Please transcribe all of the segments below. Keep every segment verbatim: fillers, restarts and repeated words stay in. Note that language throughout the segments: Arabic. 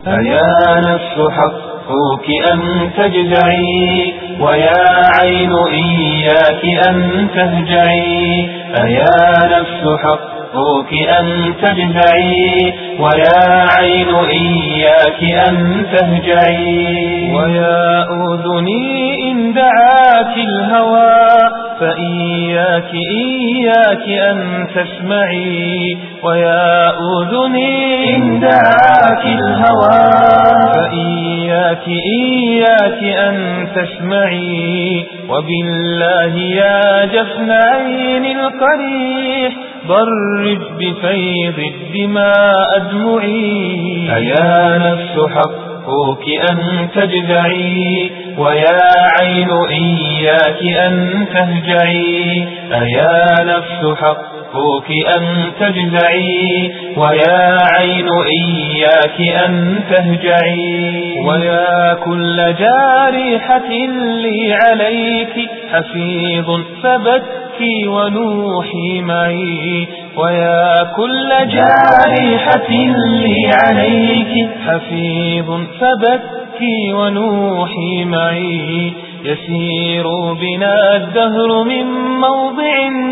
أيا نفس حقك أن تجزعي، ويا عين إياك أن تهجعي. أيا نفس حقك أن تجزعي، ويا عين إياك أن تهجعي. ويا أذني إن دعاك الهوى، فإياك إياك أن تسمعي. ويا أذني إن دعاك الهوى، فإياك إياك أن تسمعي. وبالله يا جفن عين القريح، ضرب بفيض الدماء أدمعي. أيا نفس حقك أن تجزعي، ويا عين إياك أن تهجعي. أيا نفس حقك أن تجزعي، ويا عين إياك أن تهجعي. ويا كل جارحة لي عليك حفيظ فبكي ونوحي معي. ويا كل جارحة لي عليك حفيظ فبكي ونوحي معي. يسير بنا الدهر من موضع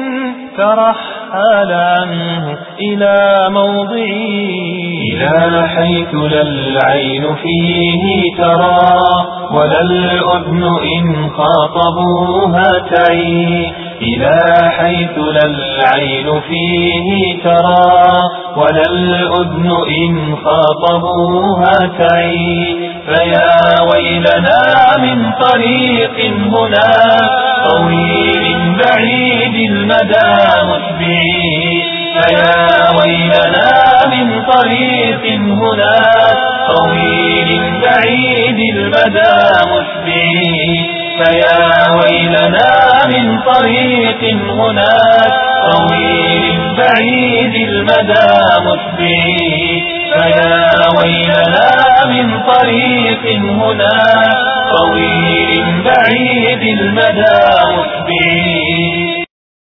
ترحل عنه إلى موضعي. إلى حيث لا العين فيه ترى، ولا الأذن إن خاطبوها تعي. إلى حيث لا العين فيه ترى، ولا الأذن إن خاطبوها تعي. فيا ويلنا من طريق هنا طويل بعيد المدى مسبعي. فيا ويلنا من طريق هنا طويل بعيد المدى مسبعي. فيا ويلنا من طريق هنا طويل بعيد المدى مسبعي. فيا ويلنا من طريق هنا طويل بعيد المدى مسبعي.